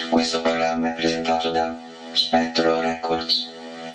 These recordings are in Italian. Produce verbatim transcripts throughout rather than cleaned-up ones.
Questo programma è presentato da Spettro Records.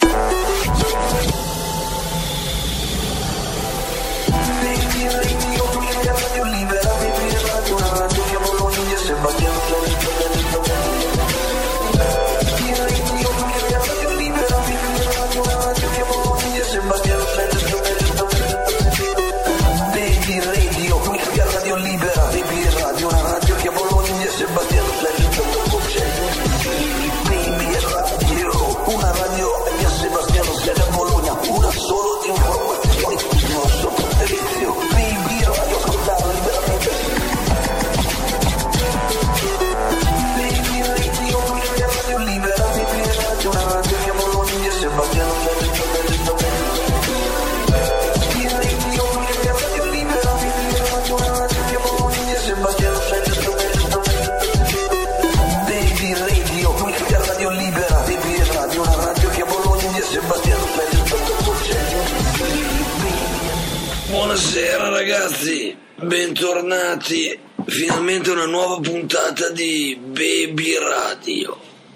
Buonasera ragazzi, bentornati, finalmente una nuova puntata di Baby Radio.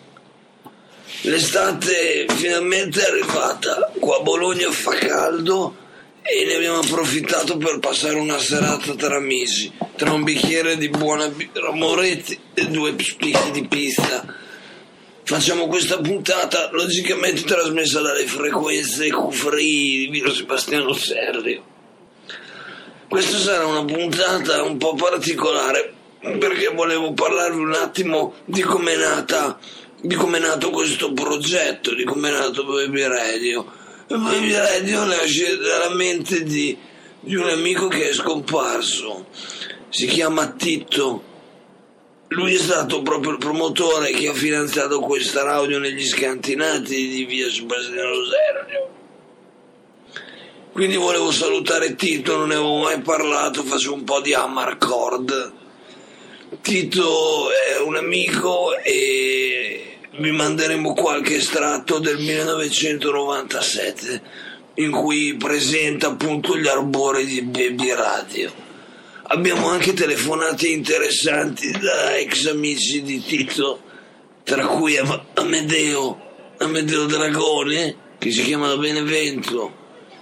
L'estate finalmente è arrivata, qua a Bologna fa caldo e ne abbiamo approfittato per passare una serata tra amici, tra un bicchiere di buona birra Moretti e due spicchi di pizza. Facciamo questa puntata logicamente trasmessa dalle frequenze Q-Free di Villa Sebastiano Serlio. Questa sarà una puntata un po' particolare perché volevo parlarvi un attimo di come è nata, di come è nato questo progetto, di come è nato Baby Radio. Baby Radio nasce dalla mente di, di un amico che è scomparso, si chiama Tito. Lui è stato proprio il promotore che ha finanziato questa radio negli scantinati di Via Sebastiano Serlio. Quindi volevo salutare Tito, non ne avevo mai parlato, faccio un po' di Amarcord. Tito è un amico e vi manderemo qualche estratto del millenovecentonovantasette in cui presenta appunto gli arbori di Baby Radio. Abbiamo anche telefonate interessanti da ex amici di Tito, tra cui Amedeo, Amedeo Dragone, che si chiama da Benevento.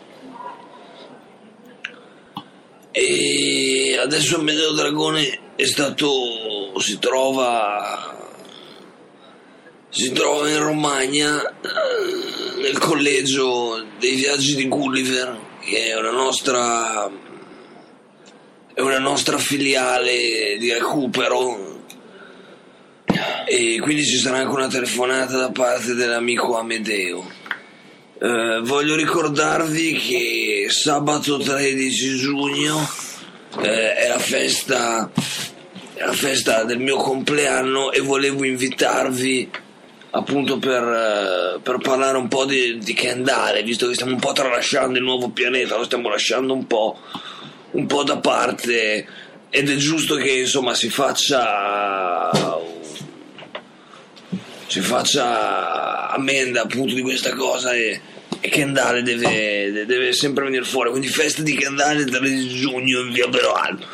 E adesso Amedeo Dragone è stato, si trova, si trova in Romagna, nel collegio dei viaggi di Gulliver, che è una nostra, è una nostra filiale di recupero, e quindi ci sarà anche una telefonata da parte dell'amico Amedeo. Uh, voglio ricordarvi che sabato tredici giugno eh, è la festa è la festa del mio compleanno e volevo invitarvi appunto per, per parlare un po' di, di Kendale, visto che stiamo un po' tralasciando il nuovo pianeta, lo stiamo lasciando un po', un po' da parte ed è giusto che insomma si faccia si faccia ammenda appunto di questa cosa e, e Kendale deve, deve sempre venire fuori, quindi festa di Kendale il tredici giugno in via Beroaldo.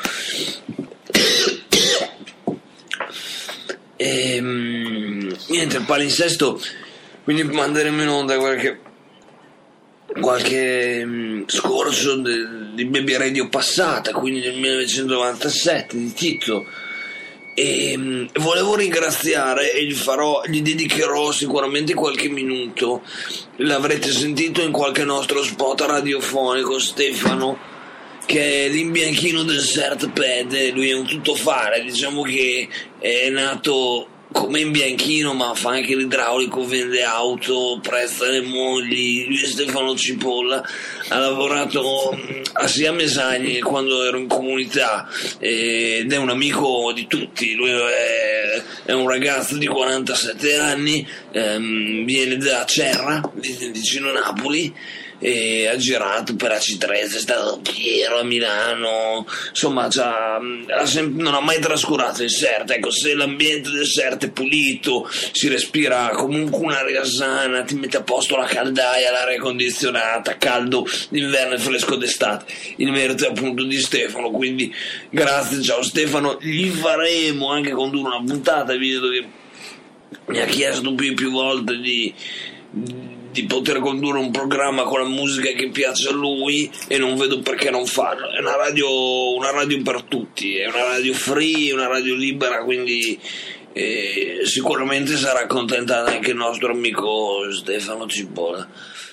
E, niente, il palinsesto, quindi manderemo in onda qualche qualche um, scorcio de, di Baby Radio passata, quindi del millenovecentonovantasette di Tito. E um, volevo ringraziare e gli farò, gli dedicherò sicuramente qualche minuto, l'avrete sentito in qualche nostro spot radiofonico, Stefano, che è l'imbianchino del Certped. Lui è un tuttofare, diciamo che è nato come imbianchino ma fa anche l'idraulico, vende auto, presta le mogli. Lui è Stefano Cipolla, ha lavorato a sia a Mesagni quando ero in comunità ed è un amico di tutti. Lui è, è un ragazzo di quarantasette anni, ehm, viene da Cerra, vicino a Napoli, e ha girato per A C tredici, è stato a Piero, a Milano, insomma c'ha, ha sempre, non ha mai trascurato il Sert. Ecco, se l'ambiente del Sert è pulito, si respira comunque un'aria sana, ti mette a posto la caldaia, l'aria condizionata, caldo d'inverno e fresco d'estate, il merito è appunto di Stefano. Quindi grazie, ciao Stefano, gli faremo anche condurre una puntata, visto che mi ha chiesto più, più volte di, di poter condurre un programma con la musica che piace a lui e non vedo perché non farlo. È una radio, una radio per tutti, è una radio free, una radio libera, quindi eh, sicuramente sarà accontentato anche il nostro amico Stefano Cipolla.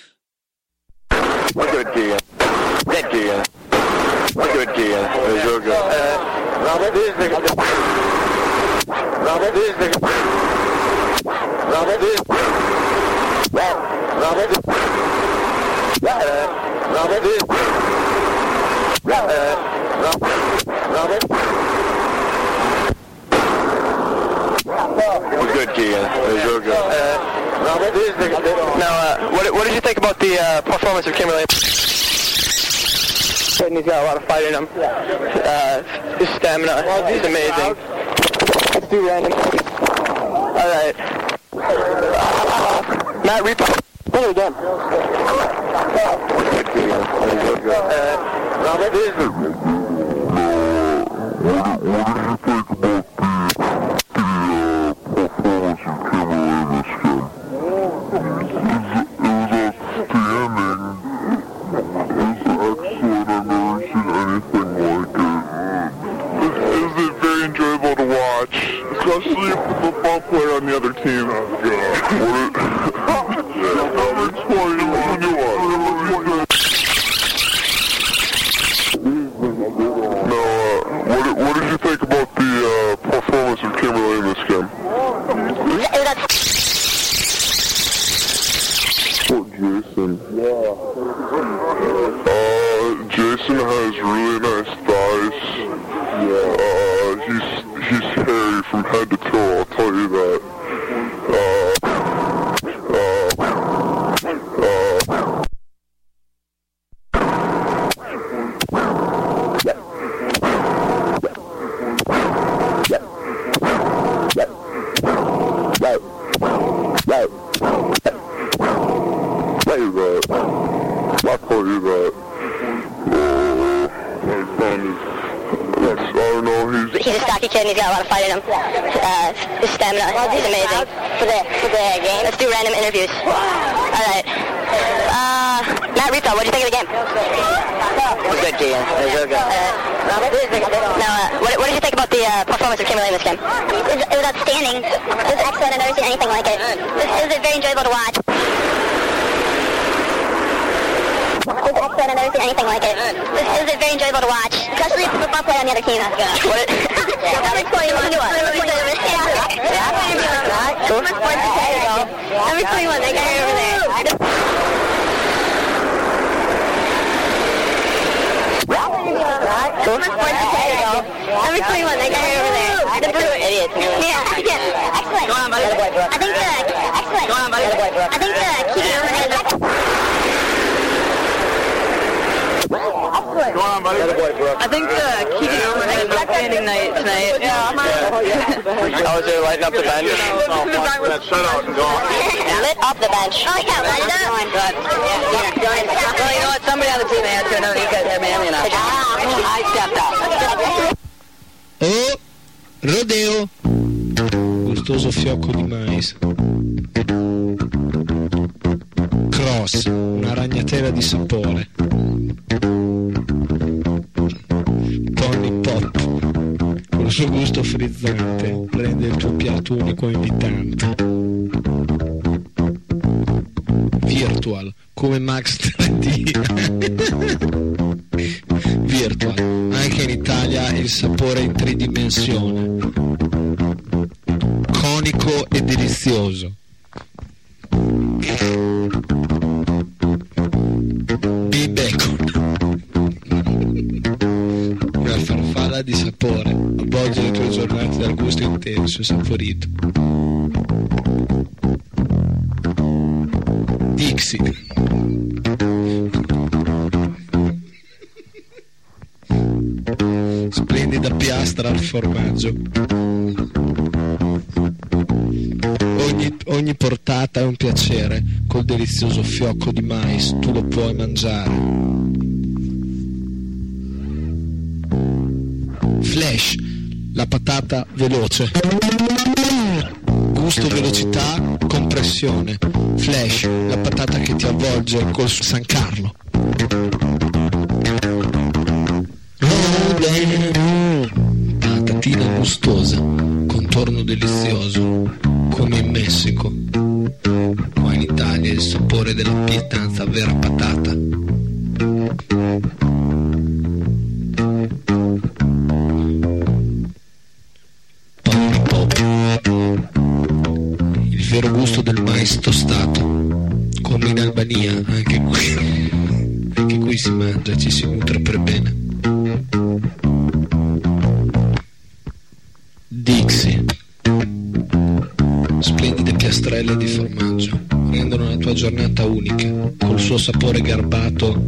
Good deal. Good deal. Good deal. It's real good. Uh, Robert, this is the... Robert, this is the... Robert, this... Robert, this... Robert, this... Robert... It was good, Keegan. It was real good. Uh, Robert, this is the... Now, uh, what, what did you think about the uh, performance of Kimberly? He's got a lot of fight in him. Uh, his stamina is amazing. Let's do random. All right. Uh, Matt Reaper. What are we doing? Uh, Robert, this is... Especially if the football player on the other team has got number twenty-one. Now, uh, what, what did you think about the uh, performance of Kimberly in this game? Poor Jason. Yeah. Uh, Jason has really nice thighs. Yeah. Uh, he's He's hairy from head to toe, I'll tell you that. Uh, uh, uh. Tell you that. I'll tell you that. Oh, my son is... I don't know, he's... He's a stocky kid and he's got a lot of fight in him. Uh, his stamina is amazing. For the, for the game? Let's do random interviews. Alright. Uh, Matt Reaper, what did you think of the game? It was good, Keegan. It was real good. Uh, Robert? Now, uh, what, what did you think about the uh, performance of Kimberly in this game? It was, it was outstanding. It was excellent. I've never seen anything like it. It was, it was very enjoyable to watch. It was excellent. I've never seen anything like it. It was, it was very enjoyable to watch, especially if the football player on the other team. What? Number twenty-one. Number twenty-one. Number twenty-one. That guy over there. Number twenty-one. That guy over there. The blue idiot. Yeah. Yeah. Excellent. Go on, buddy. I think the excellent. Go on, buddy. I think the key over there. Go on, buddy. I think the key to an outstanding night tonight. Yeah, I'm I was there lighting up the bench. Shut up and go on. lit up the bench. Oh yeah, light it up. Good. Yeah, yeah. Well, you know what? Somebody on the team had to know you guys there, man. You know. I stepped up. Oh, rodeo. Gustoso fiocco di mais. Cross, una ragnatela di sapore. Tony Pop, con il suo gusto frizzante, rende il tuo piatto unico e invitante. Virtual, come Max tre D. Virtual, anche in Italia il sapore in tridimensione. Conico e delizioso. B-Bacon, una farfalla di sapore, avvolge le tue giornate dal gusto intenso e saporito. Dixie, splendida piastra al formaggio. Ogni, ogni portata è un piacere, col delizioso fiocco di mais tu lo puoi mangiare. Flash, la patata veloce. Gusto veloce. dimensione. Flash, la patata che ti avvolge col San Carlo. Patatina gustosa, contorno delizioso, come in Messico. Qua in Italia il sapore della pietanza vera patata. Pop pop. Il vero gusto del mais tostato, come in Albania, anche qui. Anche qui si mangia, ci si nutre per bene. Dixie. Splendide piastrelle di formaggio rendono la tua giornata unica, col suo sapore garbato.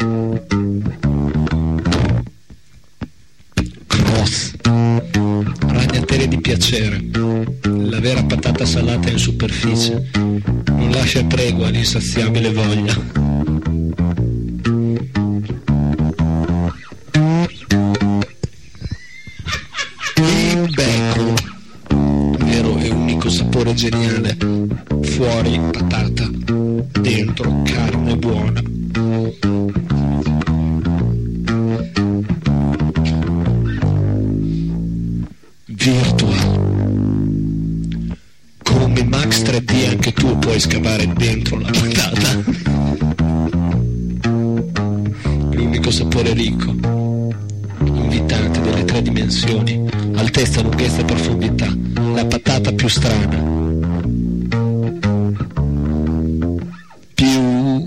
Cross. Ragnatele di piacere. La vera patata salata in superficie non lascia tregua all'insaziabile voglia. Sapore geniale, fuori patata, dentro carne buona. Virtual. Come Max tre D anche tu puoi scavare dentro la patata. L'unico sapore ricco, invitante delle tre dimensioni, altezza, lunghezza e profondità. La patata più strana, più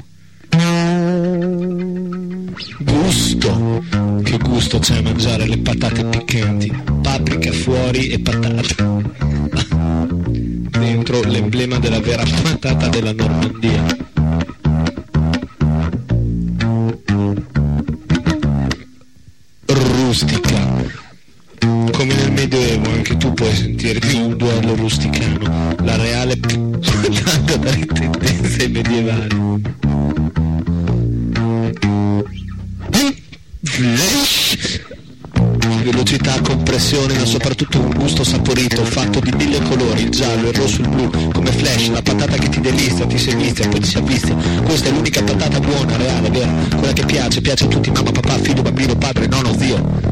gusto. Che gusto c'è a mangiare le patate piccanti? Paprika fuori e patata dentro, l'emblema della vera patata della Normandia. Rustica. Come nel Medioevo anche tu puoi sentirti un duello rusticano, la reale patata dalle tendenze medievali. Flash. Velocità, compressione, ma soprattutto un gusto saporito, fatto di mille colori, il giallo, il rosso, il blu, come Flash, la patata che ti delizia, ti semizia, poi ti si avvizia. Questa è l'unica patata buona, reale, vera, quella che piace, piace a tutti, mamma, papà, figlio, bambino, padre, nonno, zio.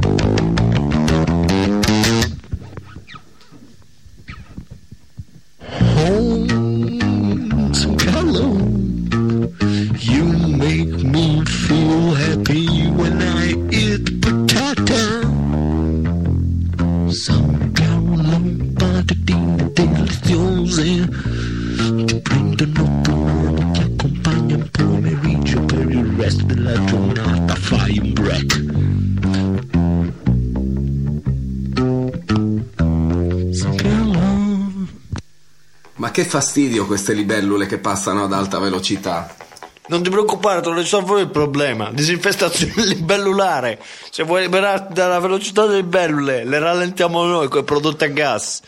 You make me feel happy when I eat patata. San Carlo, patatine deliziose ti prendono buono, ti accompagnano un pomeriggio, per il resto della giornata fai un break. San Carlo. Ma che fastidio queste libellule che passano ad alta velocità. Non ti preoccupare, te lo risolvo il problema. Disinfestazione libellulare. Se vuoi liberarti dalla velocità delle libellule, le rallentiamo noi con i prodotti a gas.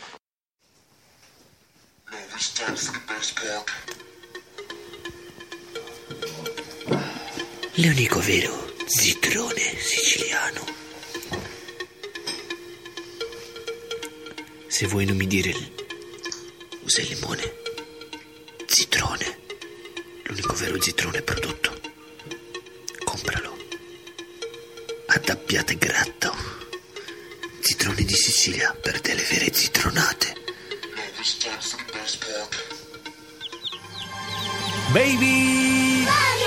L'unico vero zitrone siciliano. Se vuoi non mi dire, usa il limone. Zitrone. L'unico vero zitrone prodotto. Compralo. Addabbiate gratto. Zitrone di Sicilia per delle vere zitronate. Baby!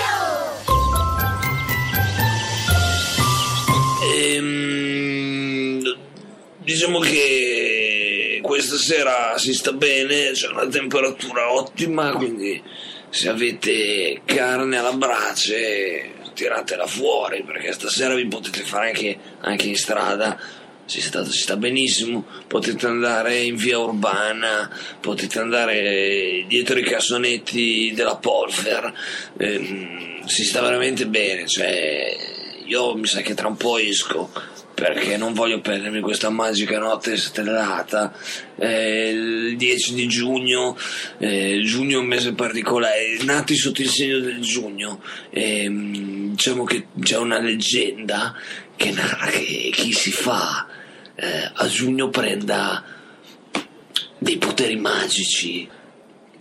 Ehm, diciamo che questa sera si sta bene, c'è una temperatura ottima, quindi se avete carne alla brace tiratela fuori, perché stasera vi potete fare anche, anche in strada, si sta, si sta benissimo, potete andare in via Urbana, potete andare dietro i cassonetti della Polfer, ehm, si sta veramente bene, cioè io mi sa che tra un po' esco, perché non voglio perdermi questa magica notte stellata. Eh, il dieci di giugno, eh, giugno è un mese particolare, nati sotto il segno del giugno, eh, diciamo che c'è una leggenda che narra che chi si fa eh, a giugno prenda dei poteri magici.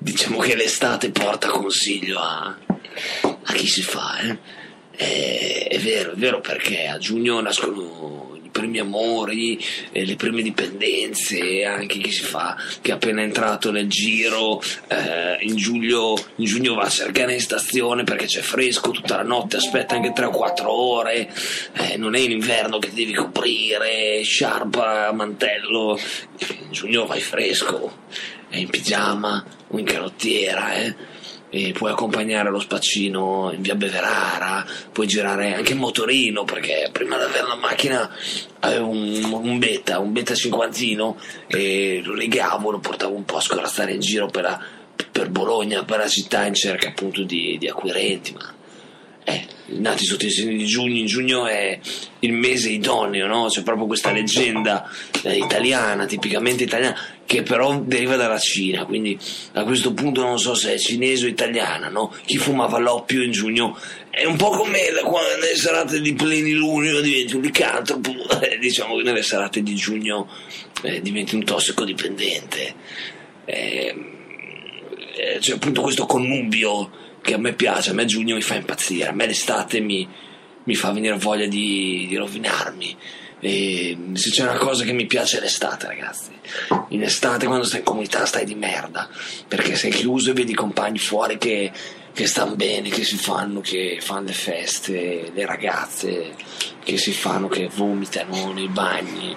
diciamo che l'estate porta consiglio a, a chi si fa, eh? È, è vero, è vero, perché a giugno nascono i primi amori, eh, le prime dipendenze, anche chi si fa, che è appena entrato nel giro, eh, in giugno in giugno va a cercare in stazione perché c'è fresco tutta la notte, aspetta anche tre o quattro ore, eh, non è in inverno che devi coprire, sciarpa, mantello, in giugno vai fresco, è in pigiama o in canottiera, eh? E puoi accompagnare lo spaccino in via Beverara, puoi girare anche in motorino, perché prima di avere la macchina avevo un, un beta, un beta cinquantino, e lo legavo, lo portavo un po' a scorazzare in giro per, la, per Bologna, per la città, in cerca appunto di, di acquirenti, ma eh, nati sotto i segni di giugno, in giugno è il mese idoneo, no? C'è proprio questa leggenda eh, italiana, tipicamente italiana, che però deriva dalla Cina, quindi a questo punto non so se è cinese o italiana, no? Chi fumava l'oppio in giugno è un po' come quando nelle serate di plenilunio diventi un licantropo, eh, diciamo che nelle serate di giugno eh, diventi un tossicodipendente. Eh, eh, c'è appunto questo connubio che a me piace, a me giugno mi fa impazzire, a me l'estate mi, mi fa venire voglia di, di rovinarmi. E se c'è una cosa che mi piace è l'estate, ragazzi. In estate, quando stai in comunità, stai di merda, perché sei chiuso e vedi i compagni fuori che, che stanno bene, che si fanno, che fanno le feste, le ragazze che si fanno, che vomitano nei bagni,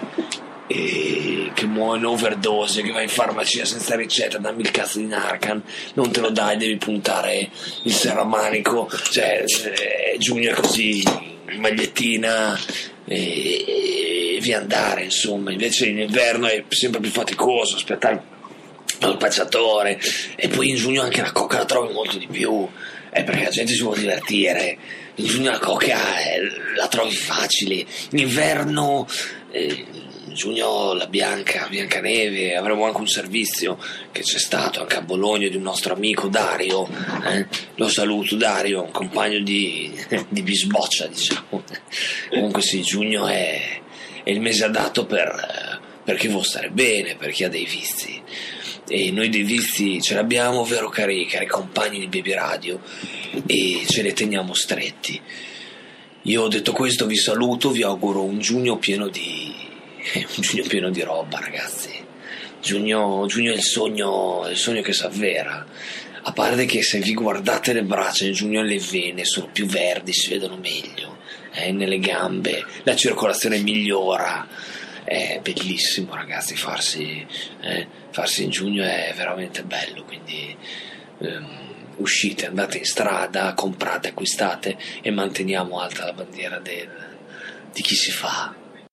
e che muoiono overdose, che vai in farmacia senza ricetta, dammi il cazzo di Narcan, non te lo dai, devi puntare il serramanico, cioè eh, giugno è così, magliettina e, e via andare, insomma. Invece in inverno è sempre più faticoso aspettare il pacciatore, e poi in giugno anche la coca la trovi molto di più, è perché la gente si vuole divertire. In giugno la coca eh, la trovi facile, in inverno eh, in giugno la bianca, Biancaneve, avremo anche un servizio che c'è stato anche a Bologna di un nostro amico Dario, eh? Lo saluto Dario, un compagno di, di bisboccia, diciamo. Comunque sì, giugno è, è il mese adatto per, per chi vuole stare bene, per chi ha dei vizi, e noi dei vizi ce l'abbiamo, vero cari, cari compagni di Baby Radio, e ce ne teniamo stretti. Io, detto questo, vi saluto, vi auguro un giugno pieno di un giugno pieno di roba, ragazzi. Giugno, giugno è il sogno, è il sogno che si avvera. A parte che se vi guardate le braccia in giugno, le vene sono più verdi, si vedono meglio, eh, nelle gambe, la circolazione migliora. È bellissimo, ragazzi, farsi, eh, farsi in giugno è veramente bello, quindi ehm, uscite, andate in strada, comprate, acquistate e manteniamo alta la bandiera del, di chi si fa.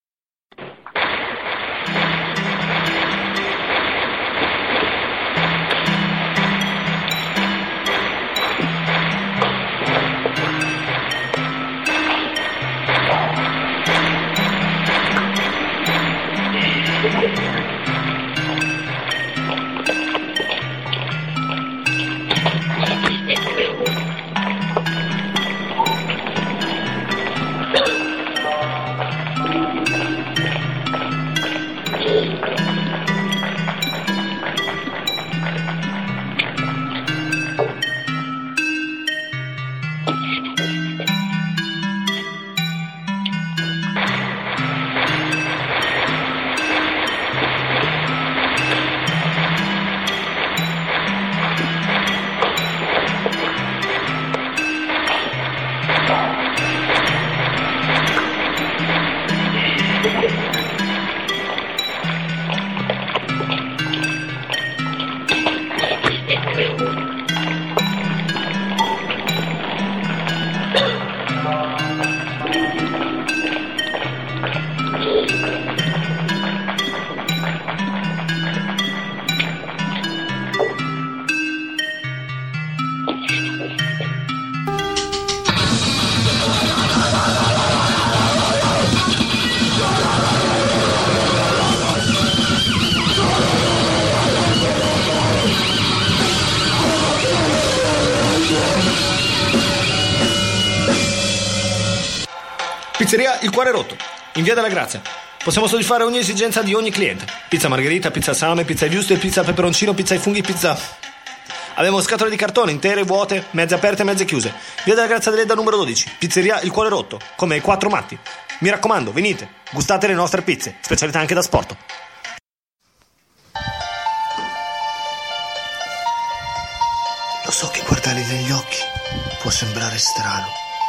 Pizzeria Il Cuore Rotto, in via della Grazia. Possiamo soddisfare ogni esigenza di ogni cliente. Pizza margherita, pizza salame, pizza ai wurstel, pizza peperoncino, pizza ai funghi, pizza... Abbiamo scatole di cartone intere, vuote, mezze aperte e mezze chiuse. Via della Grazia Deledda numero dodici, pizzeria Il Cuore Rotto, come i quattro matti. Mi raccomando, venite, gustate le nostre pizze, specialità anche da sport. Lo so che guardarli negli occhi può sembrare strano.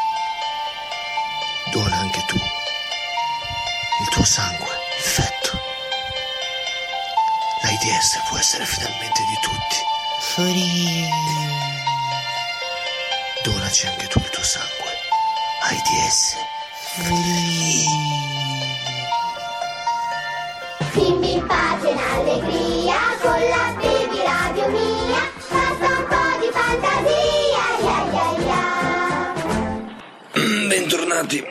Dona anche tu il tuo sangue, il fetto. L'AIDS può essere finalmente di tutti. Free. Donaci anche tu il tuo sangue. AIDS. Free. Dimmi in pace e in allegria, con la baby radio mia, basta un po' di fantasia, ya ya ya. Bentornati.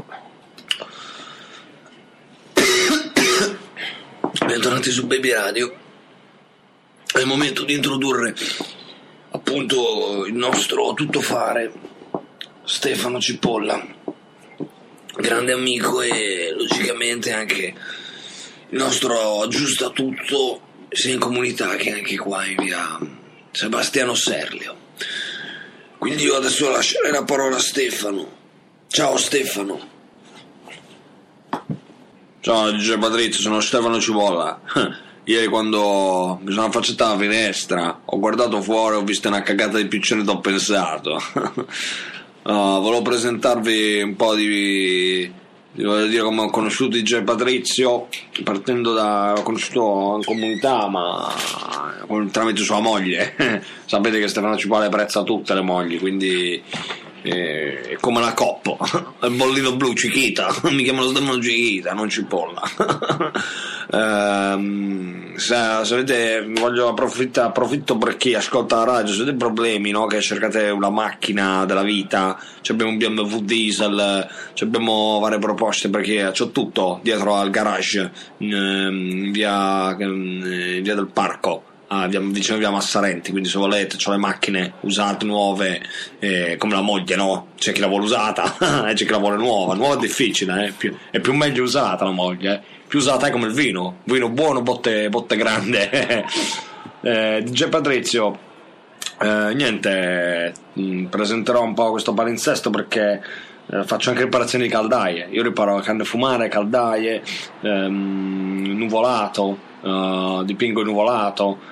Bentornati su Baby Radio. È il momento di introdurre appunto il nostro tuttofare Stefano Cipolla, grande amico e logicamente anche il nostro aggiustatutto sia in comunità che anche qua in via Sebastiano Serlio. Quindi io adesso lascerei la parola a Stefano. Ciao Stefano. Ciao D J Patrizio, sono Stefano Cipolla. Ieri quando mi sono affacciato alla finestra ho guardato fuori, ho visto una cagata di piccioni e ho pensato uh, volevo presentarvi un po' di, di voglio dire come ho conosciuto D J Patrizio, partendo da ho conosciuto in comunità ma tramite sua moglie. Sapete che Stefano Cipolla apprezza tutte le mogli, quindi è come la coppa, il bollino blu Cichita, mi chiamano Stefano Cichita, non Cipolla. Um, se, se avete, voglio approfittare, approfitto per chi ascolta la radio, se avete problemi, no, che cercate una macchina della vita, abbiamo un B M W diesel, abbiamo varie proposte perché c'ho tutto dietro al garage in via, in via del Parco. Ah, vicino via Massarenti, quindi se volete c'ho le macchine usate, nuove, eh, come la moglie, no? C'è chi la vuole usata e c'è chi la vuole nuova. Nuova è difficile, eh? più, è più meglio usata la moglie, eh? Più usata è come il vino, vino buono, botte, botte grande. eh, D J Patrizio, eh, niente, mh, presenterò un po' questo palinsesto perché eh, faccio anche riparazioni di caldaie. Io riparo canne fumare, caldaie, ehm, nuvolato, eh, dipingo il nuvolato,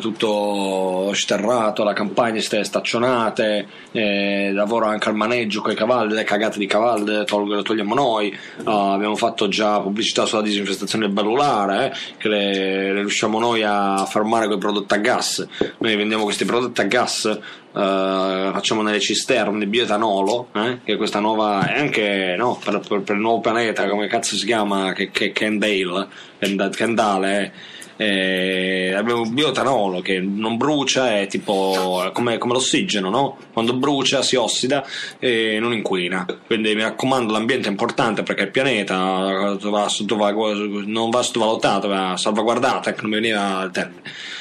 tutto sterrato, la campagna staccionate, eh, lavoro anche al maneggio con i cavalli, le cagate di cavalli tolgo, le togliamo noi. Uh, abbiamo fatto già pubblicità sulla disinfestazione cellulare, eh, che le, le riusciamo noi a fermare con i prodotti a gas. Noi vendiamo questi prodotti a gas, uh, facciamo nelle cisterne di bioetanolo, eh, che è questa nuova, è anche no, per, per, per il nuovo pianeta, come cazzo si chiama, che, che Kendale, Kendale, eh. Eh, abbiamo il bioetanolo che non brucia, è tipo come, come l'ossigeno, no? Quando brucia si ossida e non inquina. Quindi mi raccomando, l'ambiente è importante perché il pianeta va, va, non va sottovalutato, va salvaguardato, ecco, non mi veniva il termine.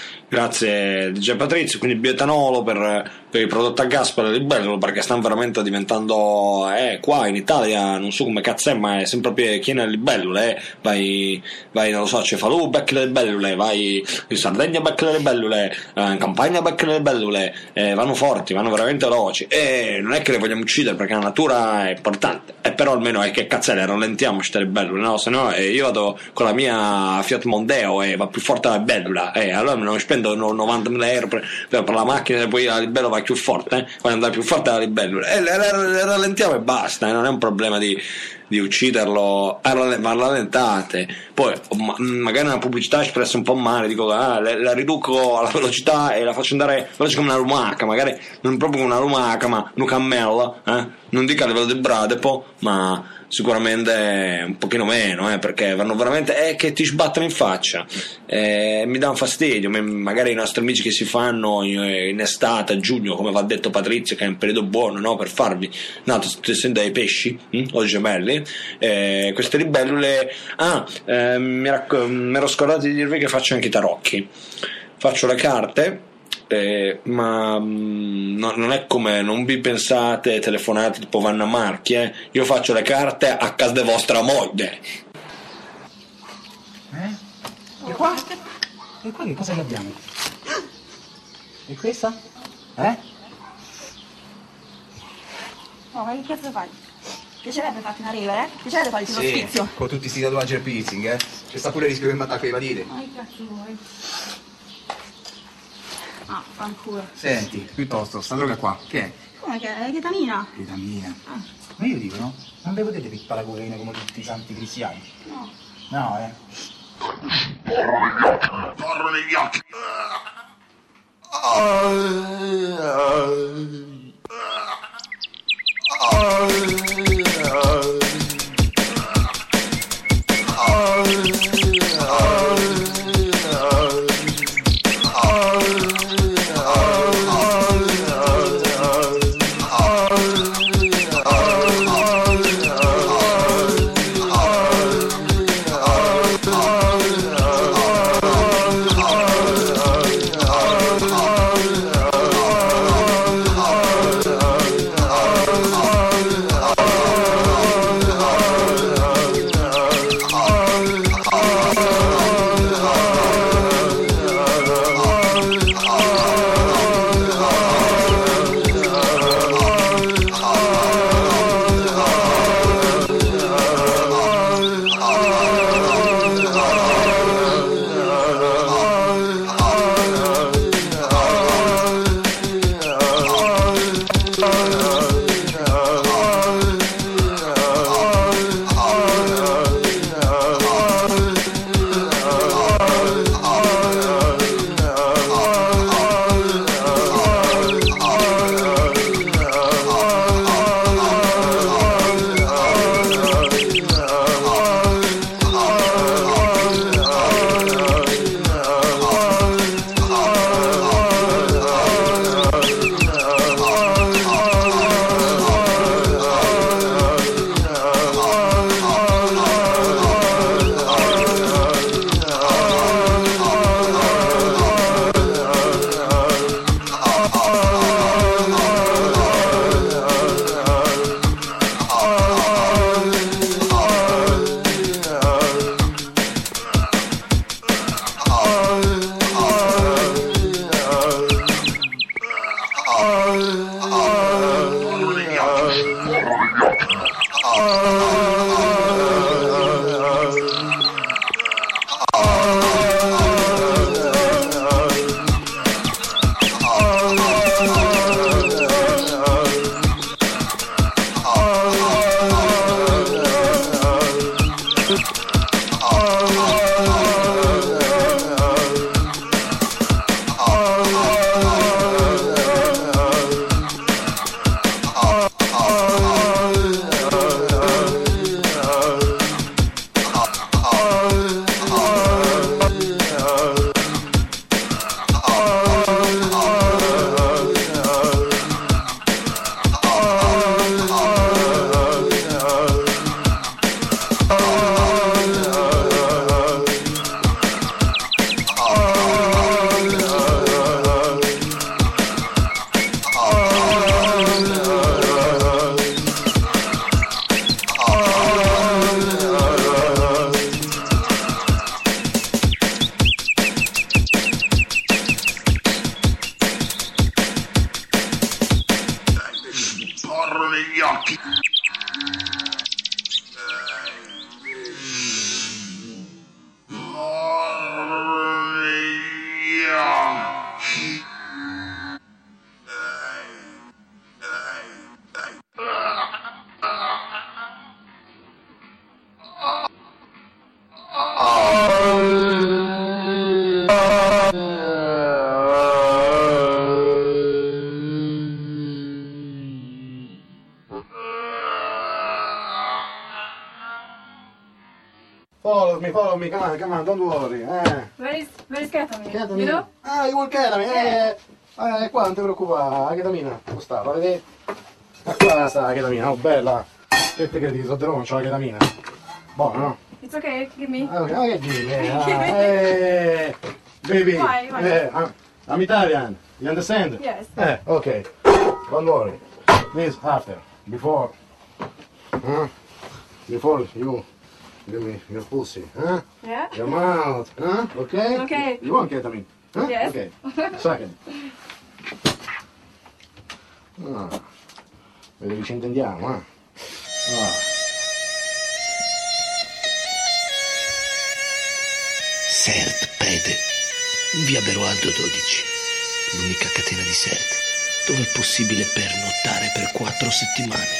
Grazie D J Patrizio. Quindi bioetanolo per, per i prodotti a gas per le libellule, perché stanno veramente diventando eh, qua in Italia non so come cazzo è, ma è sempre piena di libellule, eh. vai, vai non lo so, Cefalù becchi le libellule, vai in Sardegna becchi le libellule, eh, in Campania becchi le libellule, eh, vanno forti, vanno veramente veloci e non è che le vogliamo uccidere perché la natura è importante, e però almeno è che cazzo le rallentiamo queste libellule, no? Se no eh, io vado con la mia Fiat Mondeo e va più forte la libellula, e eh, allora non spendo novantamila euro per, per la macchina e poi la libellula va più forte, eh? Quando andare più forte la libellula e le, le, le rallentiamo e basta, eh? Non è un problema di, di ucciderlo, ma rallentate. Poi magari una pubblicità espressa un po' male, dico ah, le, la riduco alla velocità e la faccio andare veloce come una lumaca, magari non proprio come una lumaca ma una cammella, eh? Non dico a livello di bradepo, ma sicuramente un pochino meno, eh, perché vanno veramente eh, che ti sbattono in faccia, eh, mi danno fastidio. Magari i nostri amici che si fanno in, in estate, a giugno, come va detto Patrizio, che è un periodo buono, no, per farvi nato essendo dei pesci hm? o gemelli, eh, queste libellule ah eh, mi, racc- mi ero scordato di dirvi che faccio anche i tarocchi, faccio le carte. Eh, ma mh, no, non è come, non vi pensate telefonate tipo Vanna Marchi, eh? Io faccio le carte a casa di vostra moglie. Eh? E qua? E qua che cosa abbiamo? E questa? Eh? Oh, ma che cazzo fai? Piacerebbe farti una rivere, eh? Piacerebbe farti uno Sì, spizio. con tutti sti tatuaggi e piercing, eh? C'è sta pure il rischio che mi attacca i vadili. Ma che cazzo vuoi? Ah, fanculo. Senti, piuttosto, sta droga qua, che è? Come che è? Ketamina? Vitamina. Ah. Ma io dico, no? Non bevo delle piccole cocaina come tutti i santi cristiani. No. No, eh? Porro negli occhi. Follow me, follow me, come on, come on, don't worry. Eh. Where is, where is ketamine? Ketamine. You know? Ah, you want ketamine? Eh, eh, qua non ti preoccupare, la ketamina. Dove sta? La vedi? Ah, qua sta la ketamina, oh bella. Che te credi, sono di Roma, c'ho la ketamina. Buona, no? It's okay, give me. Ah, okay, che dimmi? Eh, baby. Why, why? Eh, I'm, I'm Italian, you understand? Yes. Eh, okay. Don't worry. This after, before. Huh? Before you give me your pussy, huh? Yeah? Your mouth, huh? Okay? Okay. You want ketamine? Huh? Yes. Okay. Second. Ah, vedo che ci intendiamo, eh. Ah. Sert Pede, in via Beroaldo dodici, l'unica catena di Sert dove è possibile pernottare per quattro settimane.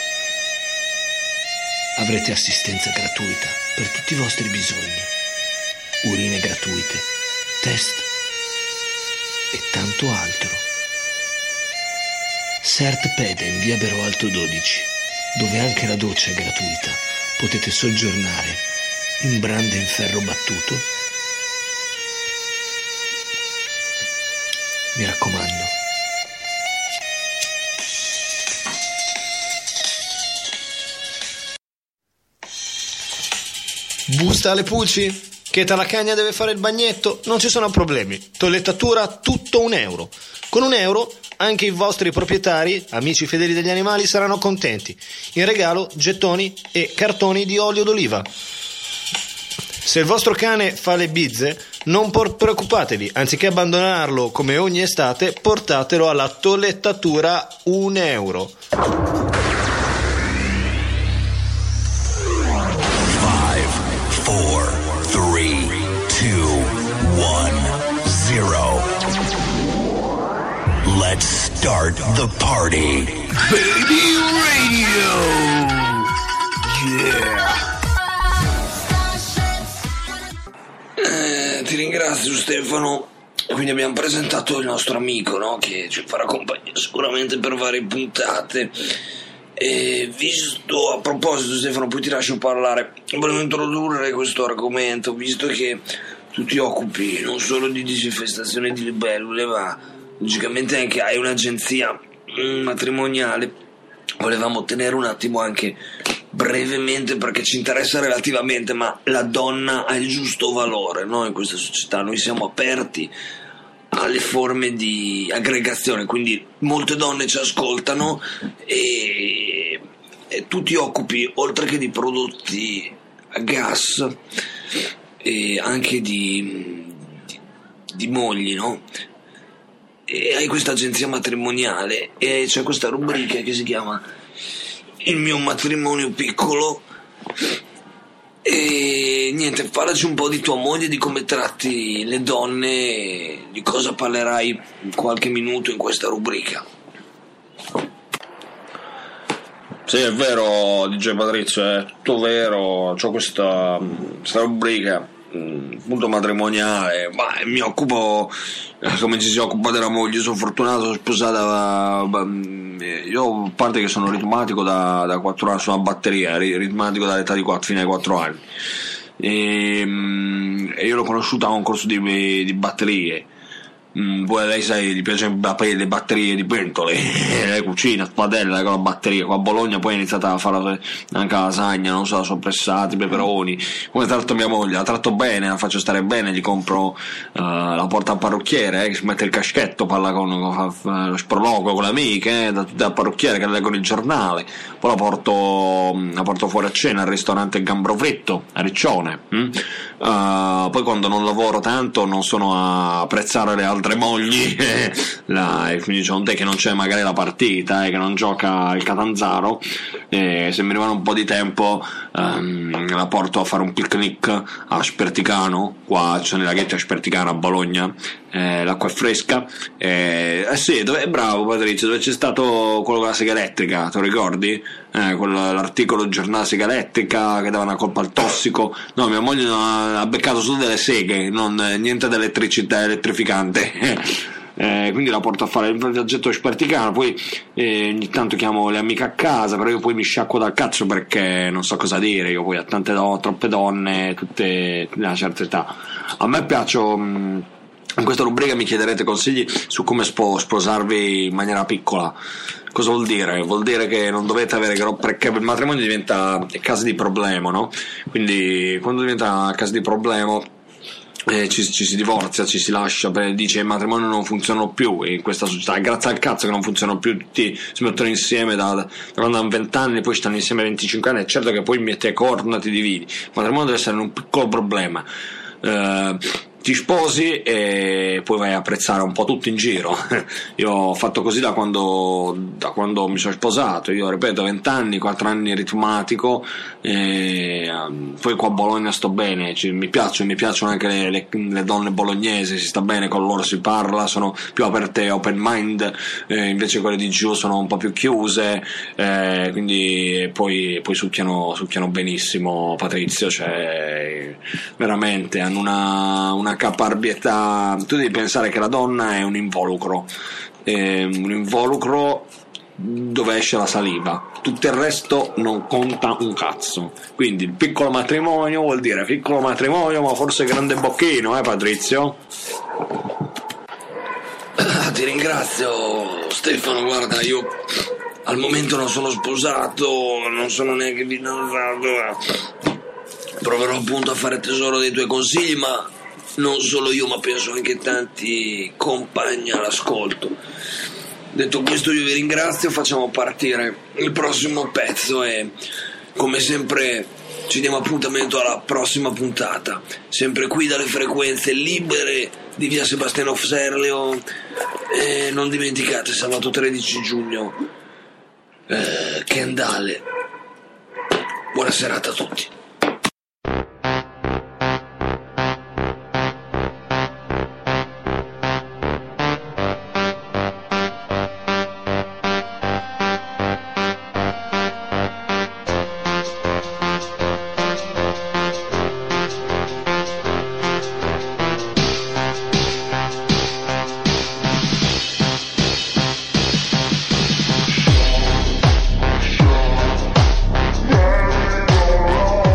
Avrete assistenza gratuita per tutti i vostri bisogni, urine gratuite, test e tanto altro. Sert Pede in via Beroaldo dodici, dove anche la doccia è gratuita. Potete soggiornare in brande in ferro battuto. Mi raccomando. Busta alle pulci? Che Talacagna deve fare il bagnetto? Non ci sono problemi. Toilettatura tutto un euro. Con un euro anche i vostri proprietari, amici fedeli degli animali, saranno contenti. In regalo gettoni e cartoni di olio d'oliva. Se il vostro cane fa le bizze, non por- preoccupatevi, anziché abbandonarlo come ogni estate, portatelo alla toilettatura un euro. five, four, three, two, one, zero. Let's start the party. Baby Radio! Yeah! Eh, ti ringrazio Stefano. Quindi abbiamo presentato il nostro amico, no? Che ci farà compagnia sicuramente per varie puntate. E visto, a proposito Stefano, poi ti lascio parlare, volevo introdurre questo argomento, visto che tu ti occupi non solo di disinfestazione di libellule, ma logicamente anche hai un'agenzia matrimoniale. Volevamo tenere un attimo anche brevemente, perché ci interessa relativamente, ma la donna ha il giusto valore, no? In questa società noi siamo aperti alle forme di aggregazione, quindi molte donne ci ascoltano e, e tu ti occupi, oltre che di prodotti a gas, e anche di, di, di mogli, no? E hai questa agenzia matrimoniale e c'è questa rubrica che si chiama Il mio matrimonio piccolo. E niente, parlaci un po' di tua moglie, di come tratti le donne, di cosa parlerai in qualche minuto in questa rubrica. Sì, è vero, D J Patrizio, è tutto vero. C'ho questa, questa rubrica, appunto matrimoniale, ma mi occupo come ci si occupa della moglie. Io sono fortunato, sono sposata, io a parte che sono ritmatico da, da quattro anni, sono a batteria, ritmatico dall'età di quattro fino ai quattro anni e, e io l'ho conosciuta a un corso di, di batterie. Mm, poi lei, sai, gli piace le batterie di pentole, lei cucina, spadella con la batteria. Qua a Bologna poi ha iniziato a fare anche la lasagna, non so, soppressati, peperoni. Come tratto mia moglie? La tratto bene, la faccio stare bene, gli compro uh, la porta al parrucchiere, eh, che si mette il caschetto, parla con, con lo sproloquio con le amiche, eh, da, da parrucchiere che leggono il giornale. Poi la porto, la porto fuori a cena al ristorante Gambro Fritto a Riccione. Mm? Uh, poi quando non lavoro tanto non sono a apprezzare le altre mogli la, e quindi c'è un te che non c'è magari la partita e eh, che non gioca il Catanzaro, e se mi rimane un po' di tempo um, la porto a fare un picnic a Sperticano. Qua c'è nei laghetti a Sperticano a Bologna, eh, l'acqua è fresca, eh, eh sì, dove, bravo Patrizio, dove c'è stato quello con la sega elettrica, te lo ricordi? Eh, quello, l'articolo giornale sega elettrica che dava una colpa al tossico. No, mia moglie ha, ha beccato solo delle seghe, non niente di elettricità elettrificante. Eh, quindi la porto a fare il viaggetto sperticano, poi eh, ogni tanto chiamo le amiche a casa, però io poi mi sciacquo dal cazzo perché non so cosa dire. Io poi ho tante do, troppe donne, tutte di una certa età. A me piaccio. Mh, in questa rubrica mi chiederete consigli su come spo, sposarvi in maniera piccola. Cosa vuol dire? Vuol dire che non dovete avere, perché il matrimonio diventa casa di problema, no? Quindi quando diventa casa di problema eh, ci, ci si divorzia, ci si lascia, dice i matrimoni non funzionano più in questa società, grazie al cazzo che non funzionano più, tutti si mettono insieme da, da quando hanno venti anni, poi stanno insieme venticinque anni, è certo che poi metti corna, ti dividi. Il matrimonio deve essere un piccolo problema. Uh, ti sposi e poi vai a apprezzare un po' tutto in giro. Io ho fatto così da quando, da quando mi sono sposato. Io ripeto, venti anni, quattro anni ritmatico, e poi qua a Bologna sto bene, ci, mi piacciono, mi piacciono anche le, le, le donne bolognesi, si sta bene con loro, si parla, sono più aperte, open mind, eh, invece quelle di giù sono un po' più chiuse, eh, quindi poi, poi succhiano, succhiano benissimo, Patrizio, cioè veramente hanno una, una caparbietà. Tu devi pensare che la donna è un involucro, è un involucro dove esce la saliva, tutto il resto non conta un cazzo. Quindi il piccolo matrimonio vuol dire piccolo matrimonio, ma forse grande bocchino, eh Patrizio? Ah, ti ringrazio Stefano, guarda, io al momento non sono sposato, non sono neanche fidanzato, proverò appunto a fare tesoro dei tuoi consigli, ma non solo io, ma penso anche tanti compagni all'ascolto. Detto questo, io vi ringrazio, facciamo partire il prossimo pezzo e come sempre ci diamo appuntamento alla prossima puntata, sempre qui dalle frequenze libere di via Sebastiano Serlio, e non dimenticate sabato tredici giugno eh, Kendale. Buona serata a tutti. Oh,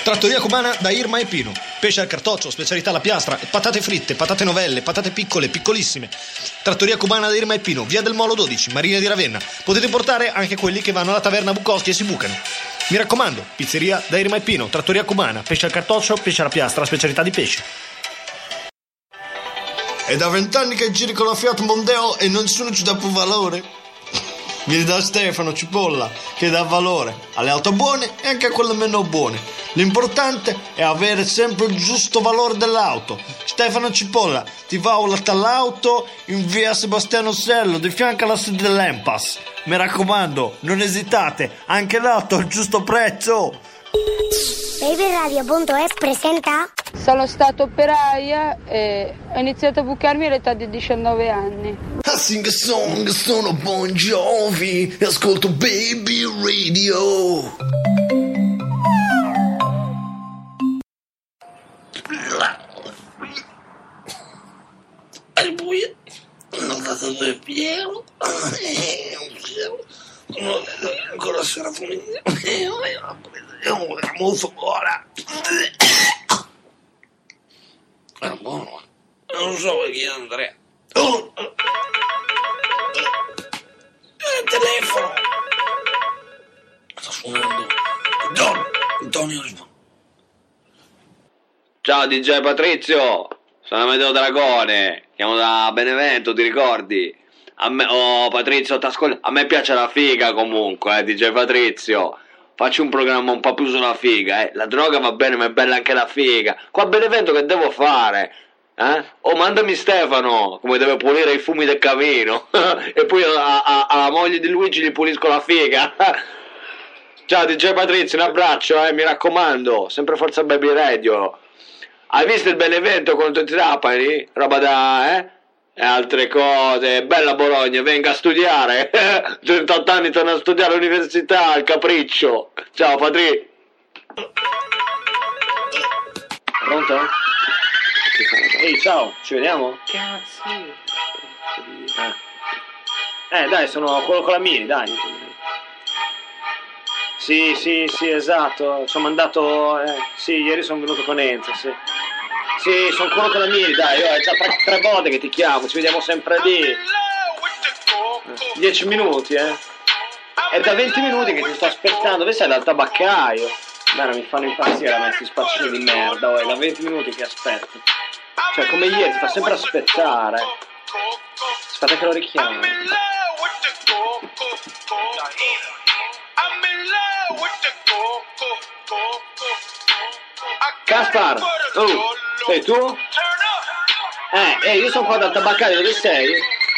Trattoria cubana da Irma e Pino. Pesce al cartoccio, specialità alla piastra, patate fritte, patate novelle, patate piccole, piccolissime. Trattoria cubana da Irma e Pino, via del Molo dodici, Marina di Ravenna. Potete portare anche quelli che vanno alla taverna Bukowski e si bucano. Mi raccomando, pizzeria da Irma e Pino, trattoria cubana, pesce al cartoccio, pesce alla piastra, specialità di pesce. È da vent'anni che giri con la Fiat Mondeo e nessuno ci dà più valore. Vieni da Stefano Cipolla, che dà valore alle auto buone e anche a quelle meno buone. L'importante è avere sempre il giusto valore dell'auto. Stefano Cipolla ti valuta l'auto in via Sebastiano Sello, di fianco alla sede dell'Empass. Mi raccomando, non esitate, anche l'auto ha il giusto prezzo. Baby Radio punto es presenta. Sono stata operaia e ho iniziato a bucarmi all'età di diciannove anni. A sing a song, sono Bon Jovi e ascolto Baby Radio. Al buio, non dato due piero, ancora sera famiglia, è molto buona. Era buono, non so chi è Andrea. Oh. Il telefono sta suonando. Antonio, Antonio risponde. Ciao D J Patrizio, sono Amedeo Dragone, chiamo da Benevento, ti ricordi? A me, oh Patrizio, t'ascolto. A me piace la figa comunque, eh, D J Patrizio. Facci un programma un po' più sulla figa, eh. La droga va bene, ma è bella anche la figa. Qua a Benevento che devo fare? Eh? Oh, mandami Stefano, come deve pulire i fumi del camino. E poi a, a, alla moglie di Luigi gli pulisco la figa. Ciao D J Patrizio, un abbraccio, eh, mi raccomando. Sempre Forza Baby Radio. Hai visto il Benevento contro i Trapani? Roba da, eh? E altre cose. Bella Bologna, venga a studiare. trentotto anni torna a studiare all'università, al capriccio. Ciao Patri. Pronto? Ehi, ciao, ci vediamo? Cazzo. Eh, eh dai, sono quello con la Mini, dai. Sì, sì, sì, esatto. Ci ho mandato, eh, sì, ieri sono venuto con Enzo, sì. Sì, sono quello con la Mini, dai, oh, è già tre, tre volte che ti chiamo, ci vediamo sempre lì. Eh, dieci minuti, eh. È da venti minuti che ti sto aspettando, dove sei? Dal tabaccaio. Beh, non mi fanno impazzire a me questi spaccini di merda, oh, è da venti minuti che aspetto. Cioè, come ieri, ti fa sempre aspettare. Aspetta che lo richiamo. Caspar, oh, sei tu? Eh, eh, io sono qua dal tabaccaio, dove sei?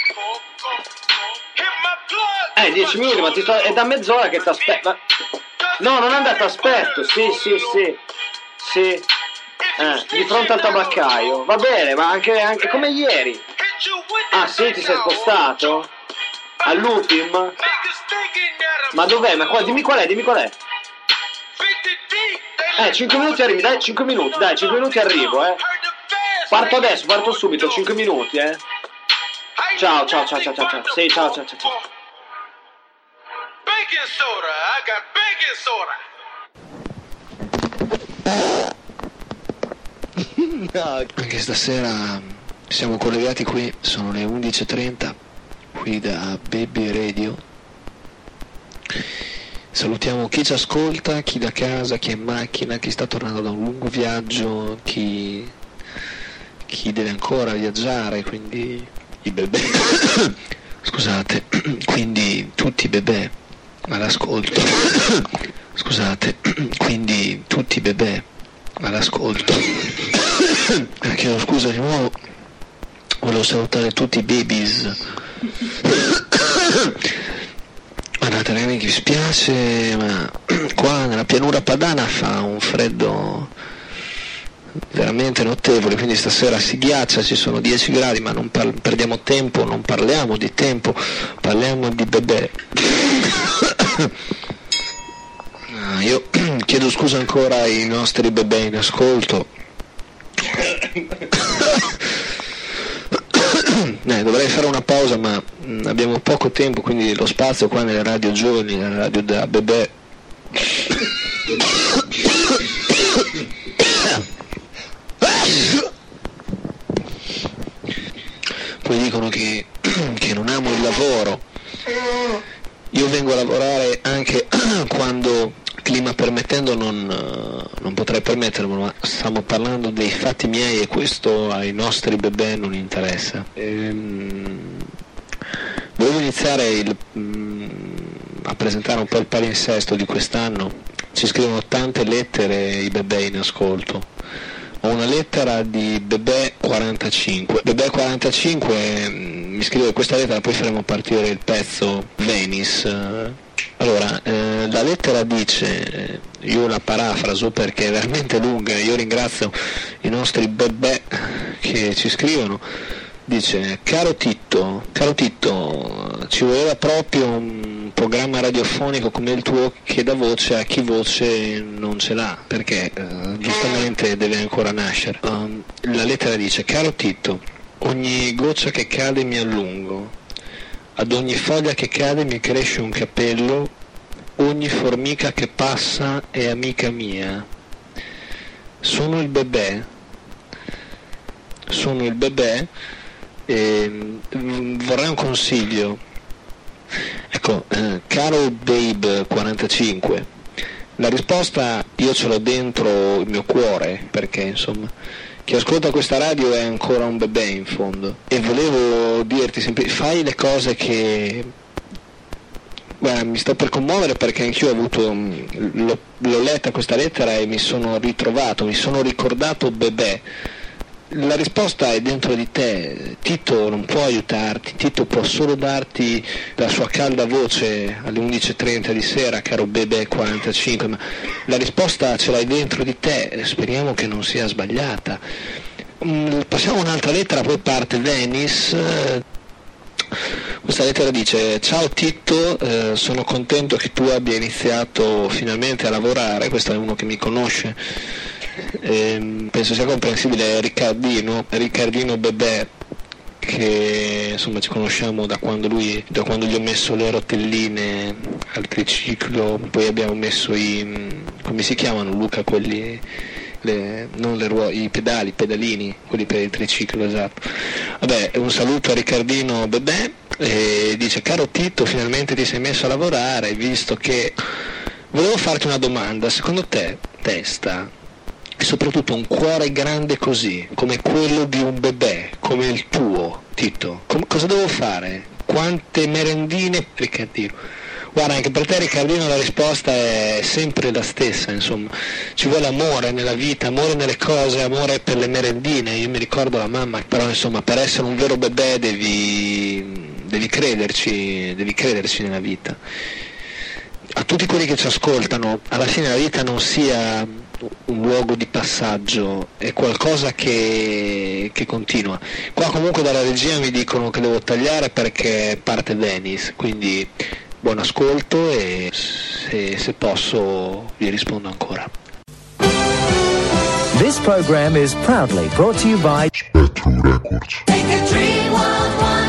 Eh, dieci minuti, ma ti sto... è da mezz'ora che ti aspetto. No, non andate, aspetto, sì, sì, sì. Sì. Eh, di fronte al tabaccaio. Va bene, ma anche, anche come ieri. Ah, sì, ti sei spostato? All'ultim? Ma dov'è? Ma qua, dimmi qual è, dimmi qual è. Eh, cinque minuti arrivi, dai, cinque minuti, dai, cinque minuti arrivo, eh. Parto adesso, parto subito, cinque minuti, eh. Ciao, ciao, ciao, ciao, ciao, ciao. Sì, ciao, ciao, ciao, ciao. Baking soda, I got baking soda. Anche stasera siamo collegati qui, sono le undici e trenta, qui da Baby Radio. Salutiamo chi ci ascolta, chi da casa, chi è in macchina, chi sta tornando da un lungo viaggio, chi, chi deve ancora viaggiare, quindi i bebè. Scusate, quindi tutti i bebè all'ascolto. Scusate, quindi tutti i bebè all'ascolto. Eh, chiedo scusa di nuovo, volevo salutare tutti i babies. Guardate ragazzi, mi dispiace, ma qua nella pianura padana fa un freddo veramente notevole, quindi stasera si ghiaccia, ci sono dieci gradi, ma non par- perdiamo tempo, non parliamo di tempo, parliamo di bebè. Ah, io chiedo scusa ancora ai nostri bebè in ascolto. Eh, dovrei fare una pausa, ma mh, abbiamo poco tempo, quindi lo spazio qua nelle radio giovani, nella radio da bebè poi dicono che, che non amo il lavoro. Io vengo a lavorare anche quando, clima permettendo, non, non potrei permettermelo, ma stiamo parlando dei fatti miei e questo ai nostri bebè non interessa. Ehm, volevo iniziare il, a presentare un po' il palinsesto di quest'anno. Ci scrivono tante lettere i bebè in ascolto. Ho una lettera di Bebè quarantacinque. Bebè quarantacinque mi scrive questa lettera, poi faremo partire il pezzo Venice. Allora, eh, la lettera dice, io la parafraso perché è veramente lunga, io ringrazio i nostri bebè che ci scrivono. Dice: caro Titto, caro Titto, ci voleva proprio un programma radiofonico come il tuo che dà voce a chi voce non ce l'ha, perché eh, giustamente deve ancora nascere. Um, la lettera dice: caro Titto, ogni goccia che cade mi allungo, ad ogni foglia che cade mi cresce un capello, ogni formica che passa è amica mia. Sono il bebè, sono il bebè. E vorrei un consiglio. Ecco, eh, caro Babe quarantacinque, la risposta io ce l'ho dentro il mio cuore, perché insomma chi ascolta questa radio è ancora un bebè in fondo, e volevo dirti sempre, fai le cose che... Guarda, mi sto per commuovere perché anch'io ho avuto, l'ho, l'ho letta questa lettera e mi sono ritrovato, mi sono ricordato bebè. La risposta è dentro di te. Tito non può aiutarti, Tito può solo darti la sua calda voce alle undici e trenta di sera, caro Bebè quarantacinque, ma la risposta ce l'hai dentro di te, speriamo che non sia sbagliata. Passiamo a un'altra lettera, poi parte Venice. Questa lettera dice: ciao Tito, eh, sono contento che tu abbia iniziato finalmente a lavorare. Questo è uno che mi conosce. Eh, penso sia comprensibile. Riccardino Riccardino Bebè, che insomma ci conosciamo da quando lui da quando gli ho messo le rotelline al triciclo, poi abbiamo messo i, come si chiamano, Luca, quelli, le, non le ruote, i pedali, i pedalini, quelli per il triciclo, esatto. Vabbè, un saluto a Riccardino Bebè, e dice: caro Tito, finalmente ti sei messo a lavorare, visto che volevo farti una domanda. Secondo te, testa e soprattutto un cuore grande così, come quello di un bebè, come il tuo, Tito, Com- cosa devo fare? Quante merendine? Riccardino. Guarda, anche per te, Riccardino, la risposta è sempre la stessa, insomma. Ci vuole amore nella vita, amore nelle cose, amore per le merendine. Io mi ricordo la mamma, però insomma, per essere un vero bebè devi, devi crederci, devi crederci nella vita. A tutti quelli che ci ascoltano, alla fine la vita non sia un luogo di passaggio, è qualcosa che, che continua. Qua comunque dalla regia mi dicono che devo tagliare perché parte Venice, quindi buon ascolto e se, se posso vi rispondo ancora. This program is proudly brought to you by Spectrum Records. Take a dream, one, one.